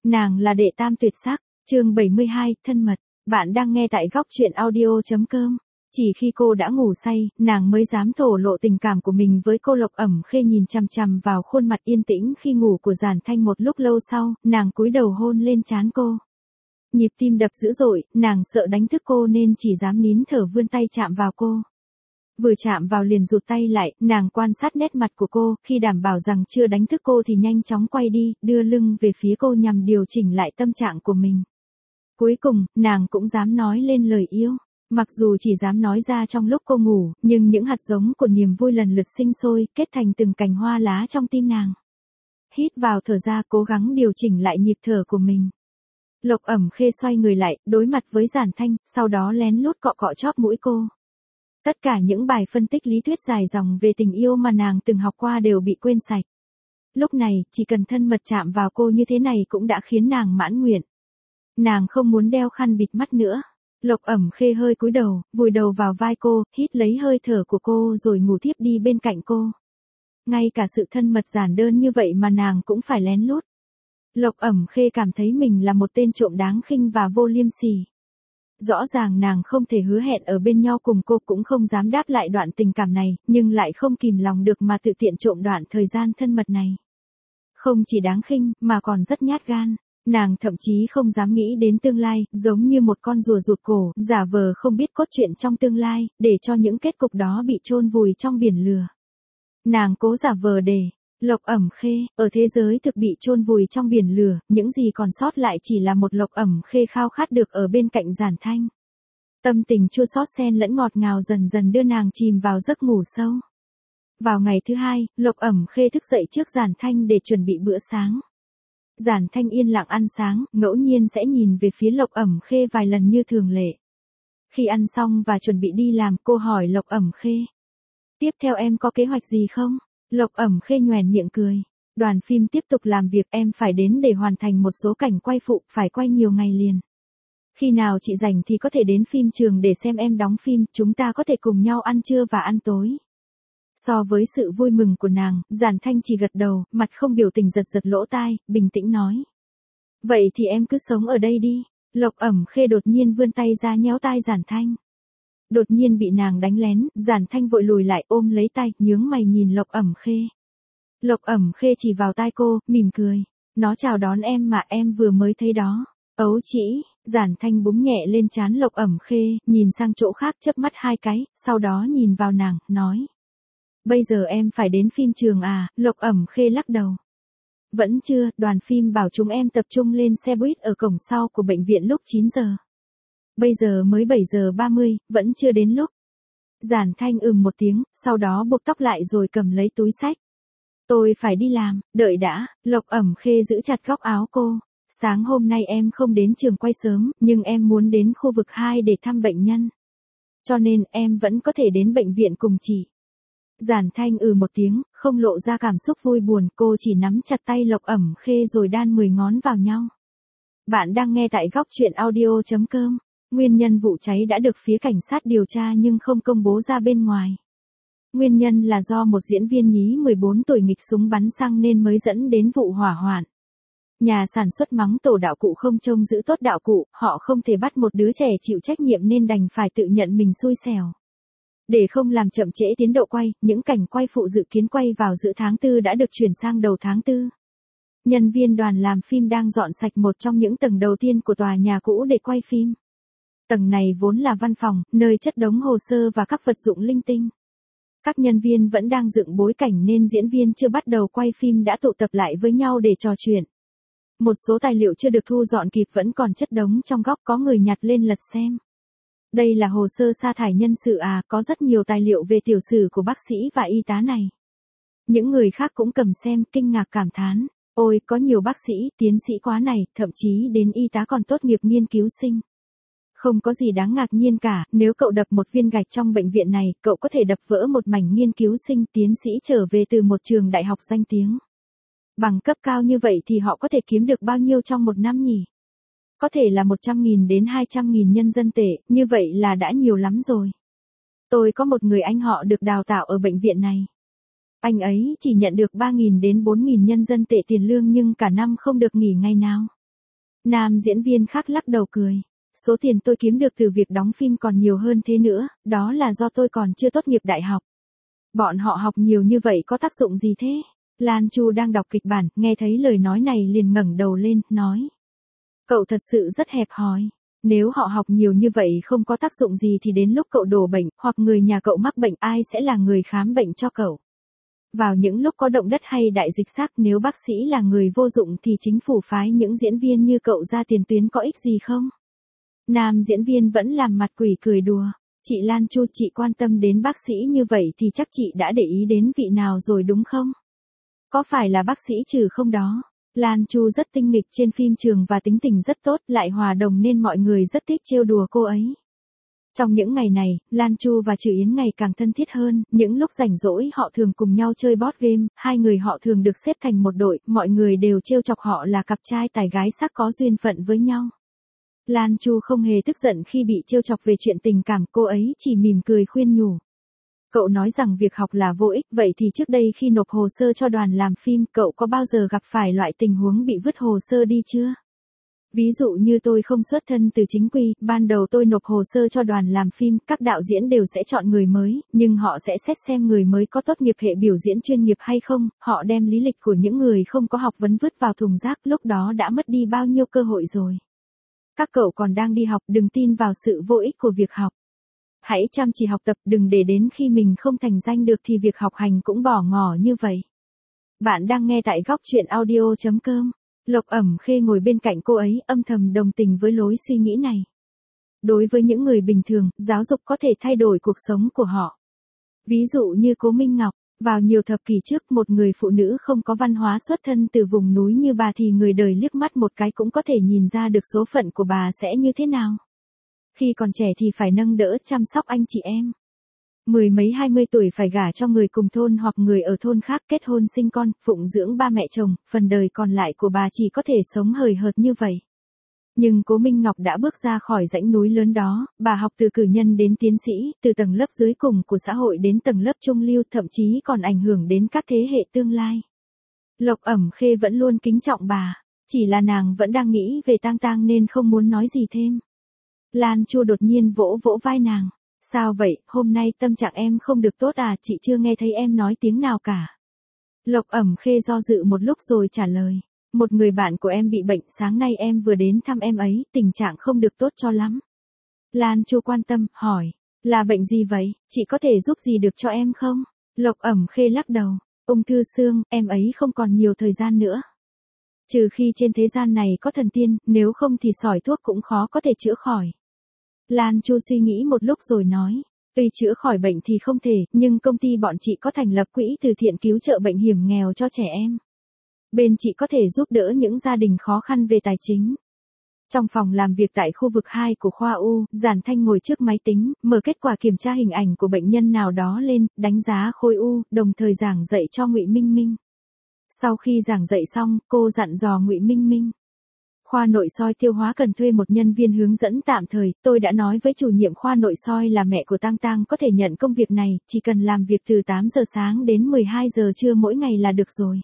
Nàng là đệ tam tuyệt sắc, chương 72, thân mật. Bạn đang nghe tại góc truyện audio.com. Chỉ khi cô đã ngủ say, nàng mới dám thổ lộ tình cảm của mình với cô. Lộc Ẩm Khê nhìn chằm chằm vào khuôn mặt yên tĩnh khi ngủ của Giản Thanh. Một lúc lâu sau, nàng cúi đầu hôn lên trán cô. Nhịp tim đập dữ dội, nàng sợ đánh thức cô nên chỉ dám nín thở vươn tay chạm vào cô. Vừa chạm vào liền rụt tay lại, nàng quan sát nét mặt của cô, khi đảm bảo rằng chưa đánh thức cô thì nhanh chóng quay đi, đưa lưng về phía cô nhằm điều chỉnh lại tâm trạng của mình. Cuối cùng, nàng cũng dám nói lên lời yêu. Mặc dù chỉ dám nói ra trong lúc cô ngủ, nhưng những hạt giống của niềm vui lần lượt sinh sôi, kết thành từng cành hoa lá trong tim nàng. Hít vào thở ra, cố gắng điều chỉnh lại nhịp thở của mình. Lộc Ẩm Khê xoay người lại, đối mặt với Giản Thanh, sau đó lén lút cọ cọ chóp mũi cô. Tất cả những bài phân tích lý thuyết dài dòng về tình yêu mà nàng từng học qua đều bị quên sạch. Lúc này, chỉ cần thân mật chạm vào cô như thế này cũng đã khiến nàng mãn nguyện. Nàng không muốn đeo khăn bịt mắt nữa. Lộc Ẩm Khê hơi cúi đầu, vùi đầu vào vai cô, hít lấy hơi thở của cô rồi ngủ thiếp đi bên cạnh cô. Ngay cả sự thân mật giản đơn như vậy mà nàng cũng phải lén lút. Lộc Ẩm Khê cảm thấy mình là một tên trộm đáng khinh và vô liêm sỉ. Rõ ràng nàng không thể hứa hẹn ở bên nhau cùng cô, cũng không dám đáp lại đoạn tình cảm này, nhưng lại không kìm lòng được mà tự tiện trộm đoạn thời gian thân mật này. Không chỉ đáng khinh, mà còn rất nhát gan. Nàng thậm chí không dám nghĩ đến tương lai, giống như một con rùa rụt cổ, giả vờ không biết cốt truyện trong tương lai, để cho những kết cục đó bị chôn vùi trong biển lửa. Nàng cố giả vờ để Lộc Ẩm Khê, ở thế giới thực bị chôn vùi trong biển lửa, những gì còn sót lại chỉ là một Lộc Ẩm Khê khao khát được ở bên cạnh Giản Thanh. Tâm tình chua xót xen lẫn ngọt ngào dần dần đưa nàng chìm vào giấc ngủ sâu. Vào ngày thứ hai, Lộc Ẩm Khê thức dậy trước Giản Thanh để chuẩn bị bữa sáng. Giản Thanh yên lặng ăn sáng, ngẫu nhiên sẽ nhìn về phía Lộc Ẩm Khê vài lần như thường lệ. Khi ăn xong và chuẩn bị đi làm, cô hỏi Lộc Ẩm Khê: "Tiếp theo em có kế hoạch gì không?" Lộc Ẩm Khê nhoẻn miệng cười. "Đoàn phim tiếp tục làm việc, em phải đến để hoàn thành một số cảnh quay phụ, phải quay nhiều ngày liền. Khi nào chị rảnh thì có thể đến phim trường để xem em đóng phim, chúng ta có thể cùng nhau ăn trưa và ăn tối." So với sự vui mừng của nàng, Giản Thanh chỉ gật đầu, mặt không biểu tình, giật giật lỗ tai, bình tĩnh nói: "Vậy thì em cứ sống ở đây đi." Lộc Ẩm Khê đột nhiên vươn tay ra nhéo tai Giản Thanh. Đột nhiên bị nàng đánh lén, Giản Thanh vội lùi lại ôm lấy tay, nhướng mày nhìn Lộc Ẩm Khê. Lộc Ẩm Khê chỉ vào tai cô, mỉm cười: "Nó chào đón em mà, em vừa mới thấy đó." "Ấu trĩ." Giản Thanh búng nhẹ lên trán Lộc Ẩm Khê, nhìn sang chỗ khác chớp mắt hai cái, sau đó nhìn vào nàng, nói: "Bây giờ em phải đến phim trường à?" Lộc Ẩm Khê lắc đầu. "Vẫn chưa, đoàn phim bảo chúng em tập trung lên xe buýt ở cổng sau của bệnh viện lúc 9 giờ. Bây giờ mới 7 giờ 30, vẫn chưa đến lúc." Giản Thanh một tiếng, sau đó buộc tóc lại rồi cầm lấy túi xách. "Tôi phải đi làm." "Đợi đã." Lộc Ẩm Khê giữ chặt góc áo cô. "Sáng hôm nay em không đến trường quay sớm, nhưng em muốn đến khu vực 2 để thăm bệnh nhân. Cho nên em vẫn có thể đến bệnh viện cùng chị." Giản Thanh một tiếng, không lộ ra cảm xúc vui buồn, cô chỉ nắm chặt tay Lộc Ẩm Khê rồi đan 10 ngón vào nhau. Bạn đang nghe tại góc truyện audio.com. Nguyên nhân vụ cháy đã được phía cảnh sát điều tra nhưng không công bố ra bên ngoài. Nguyên nhân là do một diễn viên nhí 14 tuổi nghịch súng bắn xăng nên mới dẫn đến vụ hỏa hoạn. Nhà sản xuất mắng tổ đạo cụ không trông giữ tốt đạo cụ, họ không thể bắt một đứa trẻ chịu trách nhiệm nên đành phải tự nhận mình xui xẻo. Để không làm chậm trễ tiến độ quay, những cảnh quay phụ dự kiến quay vào giữa tháng 4 đã được chuyển sang đầu tháng 4. Nhân viên đoàn làm phim đang dọn sạch một trong những tầng đầu tiên của tòa nhà cũ để quay phim. Tầng này vốn là văn phòng, nơi chất đống hồ sơ và các vật dụng linh tinh. Các nhân viên vẫn đang dựng bối cảnh nên diễn viên chưa bắt đầu quay phim đã tụ tập lại với nhau để trò chuyện. Một số tài liệu chưa được thu dọn kịp vẫn còn chất đống trong góc, có người nhặt lên lật xem. Đây là hồ sơ sa thải nhân sự à, có rất nhiều tài liệu về tiểu sử của bác sĩ và y tá này. Những người khác cũng cầm xem, kinh ngạc cảm thán: "Ôi, có nhiều bác sĩ, tiến sĩ quá này, thậm chí đến y tá còn tốt nghiệp nghiên cứu sinh." Không có gì đáng ngạc nhiên cả, nếu cậu đập một viên gạch trong bệnh viện này, cậu có thể đập vỡ một mảnh nghiên cứu sinh, tiến sĩ trở về từ một trường đại học danh tiếng. Bằng cấp cao như vậy thì họ có thể kiếm được bao nhiêu trong một năm nhỉ? Có thể là 100.000 đến 200.000 nhân dân tệ, như vậy là đã nhiều lắm rồi. Tôi có một người anh họ được đào tạo ở bệnh viện này. Anh ấy chỉ nhận được 3.000 đến 4.000 nhân dân tệ tiền lương nhưng cả năm không được nghỉ ngày nào. Nam diễn viên khác lắc đầu cười. Số tiền tôi kiếm được từ việc đóng phim còn nhiều hơn thế nữa, đó là do tôi còn chưa tốt nghiệp đại học. Bọn họ học nhiều như vậy có tác dụng gì thế? Lan Chu đang đọc kịch bản, nghe thấy lời nói này liền ngẩng đầu lên, nói. Cậu thật sự rất hẹp hòi. Nếu họ học nhiều như vậy không có tác dụng gì thì đến lúc cậu đổ bệnh, hoặc người nhà cậu mắc bệnh ai sẽ là người khám bệnh cho cậu? Vào những lúc có động đất hay đại dịch xác nếu bác sĩ là người vô dụng thì chính phủ phái những diễn viên như cậu ra tiền tuyến có ích gì không? Nam diễn viên vẫn làm mặt quỷ cười đùa. Chị Lan Chu, chị quan tâm đến bác sĩ như vậy thì chắc chị đã để ý đến vị nào rồi đúng không? Có phải là bác sĩ Trừ không đó? Lan Chu rất tinh nghịch trên phim trường và tính tình rất tốt, lại hòa đồng nên mọi người rất thích trêu đùa cô ấy. Trong những ngày này, Lan Chu và Trừ Yến ngày càng thân thiết hơn, những lúc rảnh rỗi họ thường cùng nhau chơi board game, hai người họ thường được xếp thành một đội, mọi người đều trêu chọc họ là cặp trai tài gái sắc có duyên phận với nhau. Lan Chu không hề tức giận khi bị trêu chọc về chuyện tình cảm, cô ấy chỉ mỉm cười khuyên nhủ. Cậu nói rằng việc học là vô ích, vậy thì trước đây khi nộp hồ sơ cho đoàn làm phim, cậu có bao giờ gặp phải loại tình huống bị vứt hồ sơ đi chưa? Ví dụ như tôi không xuất thân từ chính quy, ban đầu tôi nộp hồ sơ cho đoàn làm phim, các đạo diễn đều sẽ chọn người mới, nhưng họ sẽ xét xem người mới có tốt nghiệp hệ biểu diễn chuyên nghiệp hay không, họ đem lý lịch của những người không có học vấn vứt vào thùng rác, lúc đó đã mất đi bao nhiêu cơ hội rồi. Các cậu còn đang đi học, đừng tin vào sự vô ích của việc học. Hãy chăm chỉ học tập, đừng để đến khi mình không thành danh được thì việc học hành cũng bỏ ngỏ như vậy. Bạn đang nghe tại góc truyện audio.com. Lộc Ẩm Khê ngồi bên cạnh cô ấy, âm thầm đồng tình với lối suy nghĩ này. Đối với những người bình thường, giáo dục có thể thay đổi cuộc sống của họ. Ví dụ như Cố Minh Ngọc, vào nhiều thập kỷ trước một người phụ nữ không có văn hóa xuất thân từ vùng núi như bà thì người đời liếc mắt một cái cũng có thể nhìn ra được số phận của bà sẽ như thế nào. Khi còn trẻ thì phải nâng đỡ chăm sóc anh chị em. 10 mấy 20 tuổi phải gả cho người cùng thôn hoặc người ở thôn khác, kết hôn sinh con, phụng dưỡng ba mẹ chồng, phần đời còn lại của bà chỉ có thể sống hời hợt như vậy. Nhưng Cố Minh Ngọc đã bước ra khỏi dãy núi lớn đó, bà học từ cử nhân đến tiến sĩ, từ tầng lớp dưới cùng của xã hội đến tầng lớp trung lưu, thậm chí còn ảnh hưởng đến các thế hệ tương lai. Lộc Ẩm Khê vẫn luôn kính trọng bà, chỉ là nàng vẫn đang nghĩ về Tang Tang nên không muốn nói gì thêm. Lan Chu đột nhiên vỗ vỗ vai nàng. Sao vậy, hôm nay tâm trạng em không được tốt à, chị chưa nghe thấy em nói tiếng nào cả. Lộc Ẩm Khê do dự một lúc rồi trả lời. Một người bạn của em bị bệnh, sáng nay em vừa đến thăm em ấy, tình trạng không được tốt cho lắm. Lan Chu quan tâm, hỏi. Là bệnh gì vậy, chị có thể giúp gì được cho em không? Lộc Ẩm Khê lắc đầu. Ung thư xương, em ấy không còn nhiều thời gian nữa. Trừ khi trên thế gian này có thần tiên, nếu không thì sỏi thuốc cũng khó có thể chữa khỏi. Lan Chu suy nghĩ một lúc rồi nói, tuy chữa khỏi bệnh thì không thể, nhưng công ty bọn chị có thành lập quỹ từ thiện cứu trợ bệnh hiểm nghèo cho trẻ em. Bên chị có thể giúp đỡ những gia đình khó khăn về tài chính. Trong phòng làm việc tại khu vực 2 của khoa U, Giản Thanh ngồi trước máy tính, mở kết quả kiểm tra hình ảnh của bệnh nhân nào đó lên, đánh giá khối U, đồng thời giảng dạy cho Ngụy Minh Minh. Sau khi giảng dạy xong, cô dặn dò Ngụy Minh Minh. Khoa nội soi tiêu hóa cần thuê một nhân viên hướng dẫn tạm thời, tôi đã nói với chủ nhiệm khoa nội soi là mẹ của Tang Tang có thể nhận công việc này, chỉ cần làm việc từ 8 giờ sáng đến 12 giờ trưa mỗi ngày là được rồi.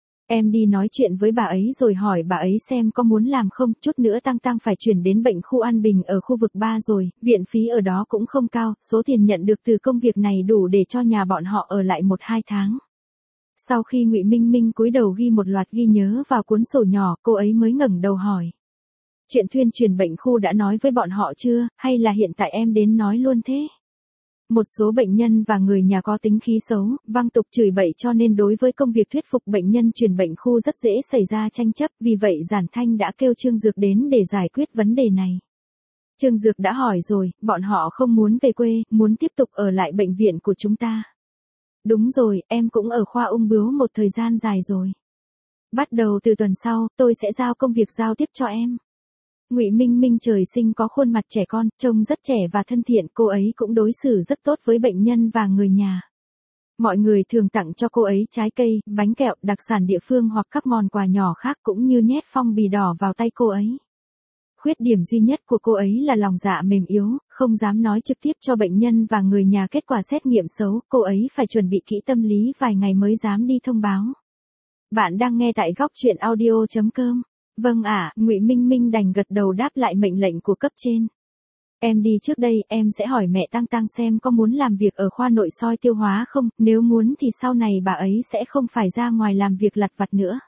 Em đi nói chuyện với bà ấy rồi hỏi bà ấy xem có muốn làm không, chút nữa Tang Tang phải chuyển đến bệnh khu An Bình ở khu vực 3 rồi, viện phí ở đó cũng không cao, số tiền nhận được từ công việc này đủ để cho nhà bọn họ ở lại 1-2 tháng. Sau khi Ngụy Minh Minh cúi đầu ghi một loạt ghi nhớ vào cuốn sổ nhỏ, cô ấy mới ngẩng đầu hỏi. Chuyện thuyên truyền bệnh khu đã nói với bọn họ chưa, hay là hiện tại em đến nói luôn thế? Một số bệnh nhân và người nhà có tính khí xấu, văng tục chửi bậy cho nên đối với công việc thuyết phục bệnh nhân truyền bệnh khu rất dễ xảy ra tranh chấp, vì vậy Giản Thanh đã kêu Trương Dược đến để giải quyết vấn đề này. Trương Dược đã hỏi rồi, bọn họ không muốn về quê, muốn tiếp tục ở lại bệnh viện của chúng ta. Đúng rồi, em cũng ở khoa ung bướu một thời gian dài rồi. Bắt đầu từ tuần sau, tôi sẽ giao công việc giao tiếp cho em. Ngụy Minh Minh trời sinh có khuôn mặt trẻ con, trông rất trẻ và thân thiện, cô ấy cũng đối xử rất tốt với bệnh nhân và người nhà. Mọi người thường tặng cho cô ấy trái cây, bánh kẹo, đặc sản địa phương hoặc các món quà nhỏ khác cũng như nhét phong bì đỏ vào tay cô ấy. Khuyết điểm duy nhất của cô ấy là lòng dạ mềm yếu, không dám nói trực tiếp cho bệnh nhân và người nhà kết quả xét nghiệm xấu, cô ấy phải chuẩn bị kỹ tâm lý vài ngày mới dám đi thông báo. Bạn đang nghe tại góc truyện audio.com. Vâng ạ, Ngụy Minh Minh đành gật đầu đáp lại mệnh lệnh của cấp trên. Em đi trước đây, em sẽ hỏi mẹ Tăng Tăng xem có muốn làm việc ở khoa nội soi tiêu hóa không, nếu muốn thì sau này bà ấy sẽ không phải ra ngoài làm việc lặt vặt nữa.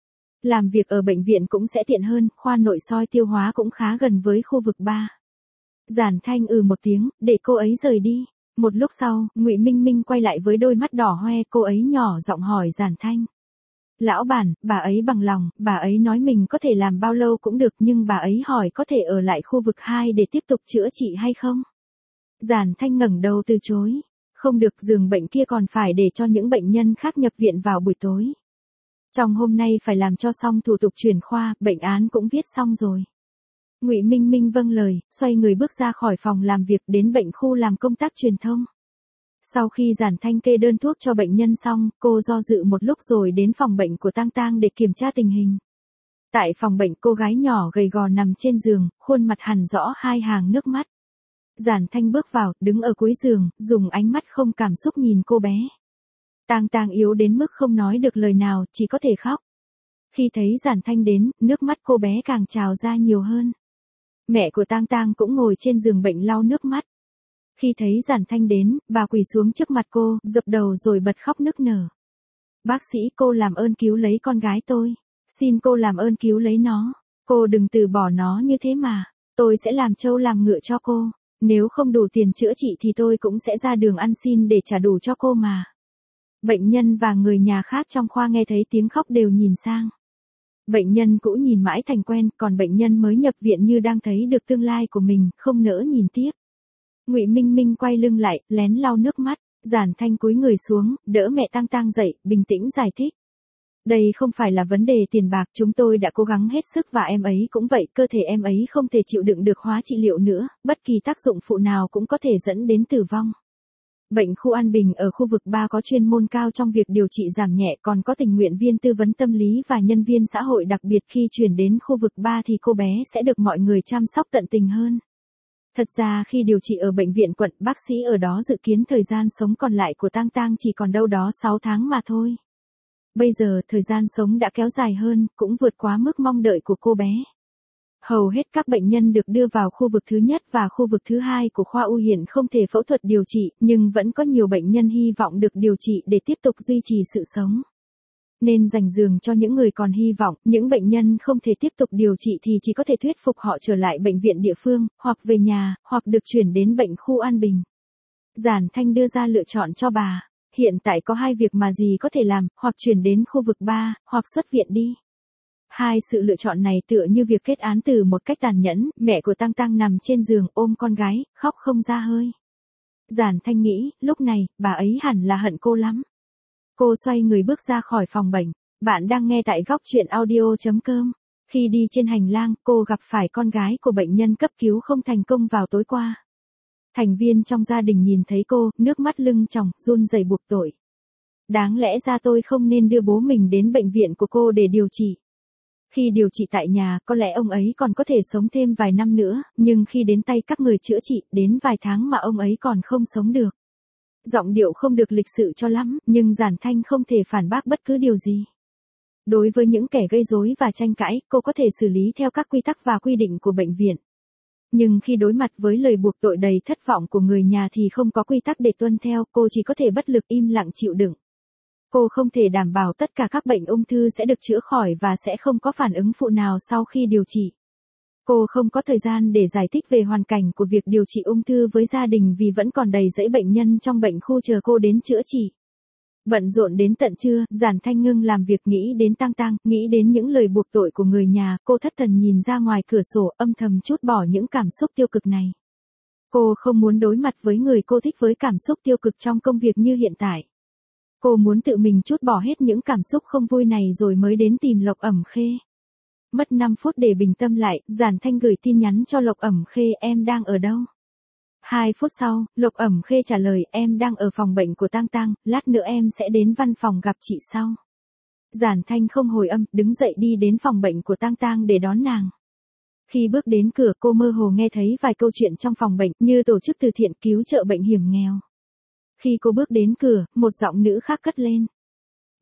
Làm việc ở bệnh viện cũng sẽ tiện hơn, khoa nội soi tiêu hóa cũng khá gần với khu vực 3. Giản Thanh một tiếng, để cô ấy rời đi. Một lúc sau, Ngụy Minh Minh quay lại với đôi mắt đỏ hoe, cô ấy nhỏ giọng hỏi Giản Thanh. Lão bản, bà ấy bằng lòng, bà ấy nói mình có thể làm bao lâu cũng được nhưng bà ấy hỏi có thể ở lại khu vực 2 để tiếp tục chữa trị hay không? Giản Thanh ngẩng đầu từ chối. Không được, giường bệnh kia còn phải để cho những bệnh nhân khác nhập viện vào buổi tối. Trong hôm nay phải làm cho xong thủ tục chuyển khoa, bệnh án cũng viết xong rồi. Ngụy Minh Minh vâng lời, xoay người bước ra khỏi phòng làm việc đến bệnh khu làm công tác truyền thông. Sau khi Giản Thanh kê đơn thuốc cho bệnh nhân xong, cô do dự một lúc rồi đến phòng bệnh của Tang Tang để kiểm tra tình hình. Tại phòng bệnh, cô gái nhỏ gầy gò nằm trên giường, khuôn mặt hằn rõ 2 hàng nước mắt. Giản Thanh bước vào, đứng ở cuối giường, dùng ánh mắt không cảm xúc nhìn cô bé. Tang Tang yếu đến mức không nói được lời nào, chỉ có thể khóc. Khi thấy Giản Thanh đến, nước mắt cô bé càng trào ra nhiều hơn. Mẹ của Tang Tang cũng ngồi trên giường bệnh lau nước mắt. Khi thấy Giản Thanh đến, bà quỳ xuống trước mặt cô, dập đầu rồi bật khóc nức nở. Bác sĩ, cô làm ơn cứu lấy con gái tôi. Xin cô làm ơn cứu lấy nó. Cô đừng từ bỏ nó như thế mà. Tôi sẽ làm trâu làm ngựa cho cô. Nếu không đủ tiền chữa trị thì tôi cũng sẽ ra đường ăn xin để trả đủ cho cô mà. Bệnh nhân và người nhà khác trong khoa nghe thấy tiếng khóc đều nhìn sang. Bệnh nhân cũ nhìn mãi thành quen, còn bệnh nhân mới nhập viện như đang thấy được tương lai của mình, không nỡ nhìn tiếp. Ngụy Minh Minh quay lưng lại, lén lau nước mắt. Giản Thanh cúi người xuống, đỡ mẹ Tang Tang dậy, bình tĩnh giải thích. Đây không phải là vấn đề tiền bạc, chúng tôi đã cố gắng hết sức và em ấy cũng vậy, cơ thể em ấy không thể chịu đựng được hóa trị liệu nữa, bất kỳ tác dụng phụ nào cũng có thể dẫn đến tử vong. Bệnh khu An Bình ở khu vực 3 có chuyên môn cao trong việc điều trị giảm nhẹ, còn có tình nguyện viên tư vấn tâm lý và nhân viên xã hội đặc biệt. Khi chuyển đến khu vực 3 thì cô bé sẽ được mọi người chăm sóc tận tình hơn. Thật ra khi điều trị ở bệnh viện quận, bác sĩ ở đó dự kiến thời gian sống còn lại của Tang Tang chỉ còn đâu đó 6 tháng mà thôi. Bây giờ, thời gian sống đã kéo dài hơn, cũng vượt quá mức mong đợi của cô bé. Hầu hết các bệnh nhân được đưa vào khu vực thứ nhất và khu vực thứ 2 của khoa U hiện không thể phẫu thuật điều trị, nhưng vẫn có nhiều bệnh nhân hy vọng được điều trị để tiếp tục duy trì sự sống. Nên dành giường cho những người còn hy vọng, những bệnh nhân không thể tiếp tục điều trị thì chỉ có thể thuyết phục họ trở lại bệnh viện địa phương, hoặc về nhà, hoặc được chuyển đến bệnh khu An Bình. Giản Thanh đưa ra lựa chọn cho bà. Hiện tại có 2 việc mà dì có thể làm, hoặc chuyển đến khu vực 3, hoặc xuất viện đi. 2 sự lựa chọn này tựa như việc kết án từ một cách tàn nhẫn. Mẹ của Tang Tang nằm trên giường ôm con gái, khóc không ra hơi. Giản Thanh nghĩ, lúc này, bà ấy hẳn là hận cô lắm. Cô xoay người bước ra khỏi phòng bệnh. Bạn đang nghe tại góc truyện audio.com. Khi đi trên hành lang, cô gặp phải con gái của bệnh nhân cấp cứu không thành công vào tối qua. Thành viên trong gia đình nhìn thấy cô, nước mắt lưng tròng, run rẩy buộc tội. Đáng lẽ ra tôi không nên đưa bố mình đến bệnh viện của cô để điều trị. Khi điều trị tại nhà, có lẽ ông ấy còn có thể sống thêm vài năm nữa, nhưng khi đến tay các người chữa trị, đến vài tháng mà ông ấy còn không sống được. Giọng điệu không được lịch sự cho lắm, nhưng Giản Thanh không thể phản bác bất cứ điều gì. Đối với những kẻ gây rối và tranh cãi, cô có thể xử lý theo các quy tắc và quy định của bệnh viện. Nhưng khi đối mặt với lời buộc tội đầy thất vọng của người nhà thì không có quy tắc để tuân theo, cô chỉ có thể bất lực im lặng chịu đựng. Cô không thể đảm bảo tất cả các bệnh ung thư sẽ được chữa khỏi và sẽ không có phản ứng phụ nào sau khi điều trị. Cô không có thời gian để giải thích về hoàn cảnh của việc điều trị ung thư với gia đình vì vẫn còn đầy dẫy bệnh nhân trong bệnh khu chờ cô đến chữa trị. Bận rộn đến tận trưa, Giản Thanh ngưng làm việc nghĩ đến Tang Tang, nghĩ đến những lời buộc tội của người nhà, cô thất thần nhìn ra ngoài cửa sổ âm thầm trút bỏ những cảm xúc tiêu cực này. Cô không muốn đối mặt với người cô thích với cảm xúc tiêu cực trong công việc như hiện tại. Cô muốn tự mình trút bỏ hết những cảm xúc không vui này rồi mới đến tìm Lộc Ẩm Khê. Mất 5 phút để bình tâm lại, Giản Thanh gửi tin nhắn cho Lộc Ẩm Khê, em đang ở đâu? 2 phút sau, Lộc Ẩm Khê trả lời, em đang ở phòng bệnh của Tang Tang, lát nữa em sẽ đến văn phòng gặp chị sau. Giản Thanh không hồi âm, đứng dậy đi đến phòng bệnh của Tang Tang để đón nàng. Khi bước đến cửa, cô mơ hồ nghe thấy vài câu chuyện trong phòng bệnh, như tổ chức từ thiện cứu trợ bệnh hiểm nghèo. Khi cô bước đến cửa, một giọng nữ khác cất lên.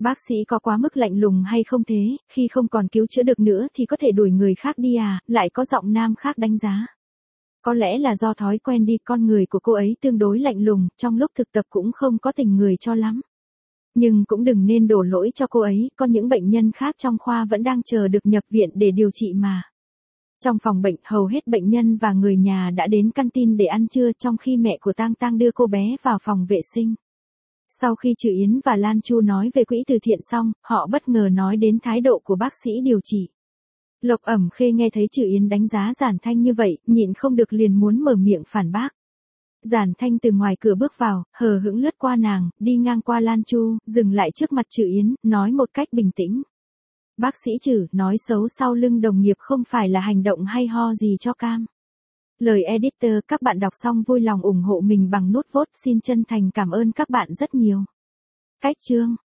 Bác sĩ có quá mức lạnh lùng hay không thế, khi không còn cứu chữa được nữa thì có thể đuổi người khác đi à, lại có giọng nam khác đánh giá. Có lẽ là do thói quen đi, con người của cô ấy tương đối lạnh lùng, trong lúc thực tập cũng không có tình người cho lắm. Nhưng cũng đừng nên đổ lỗi cho cô ấy, có những bệnh nhân khác trong khoa vẫn đang chờ được nhập viện để điều trị mà. Trong phòng bệnh, hầu hết bệnh nhân và người nhà đã đến canteen để ăn trưa, trong khi mẹ của Tang Tang đưa cô bé vào phòng vệ sinh. Sau khi Trừ Yến và Lan Chu nói về quỹ từ thiện xong, họ bất ngờ nói đến thái độ của bác sĩ điều trị. Lộc Ẩm Khê nghe thấy Trừ Yến đánh giá Giản Thanh như vậy, nhịn không được liền muốn mở miệng phản bác. Giản Thanh từ ngoài cửa bước vào, hờ hững lướt qua nàng, đi ngang qua Lan Chu, dừng lại trước mặt Trừ Yến, nói một cách bình tĩnh. Bác sĩ Trừ, nói xấu sau lưng đồng nghiệp không phải là hành động hay ho gì cho cam. Lời editor, các bạn đọc xong vui lòng ủng hộ mình bằng nút vote, xin chân thành cảm ơn các bạn rất nhiều. Cách chương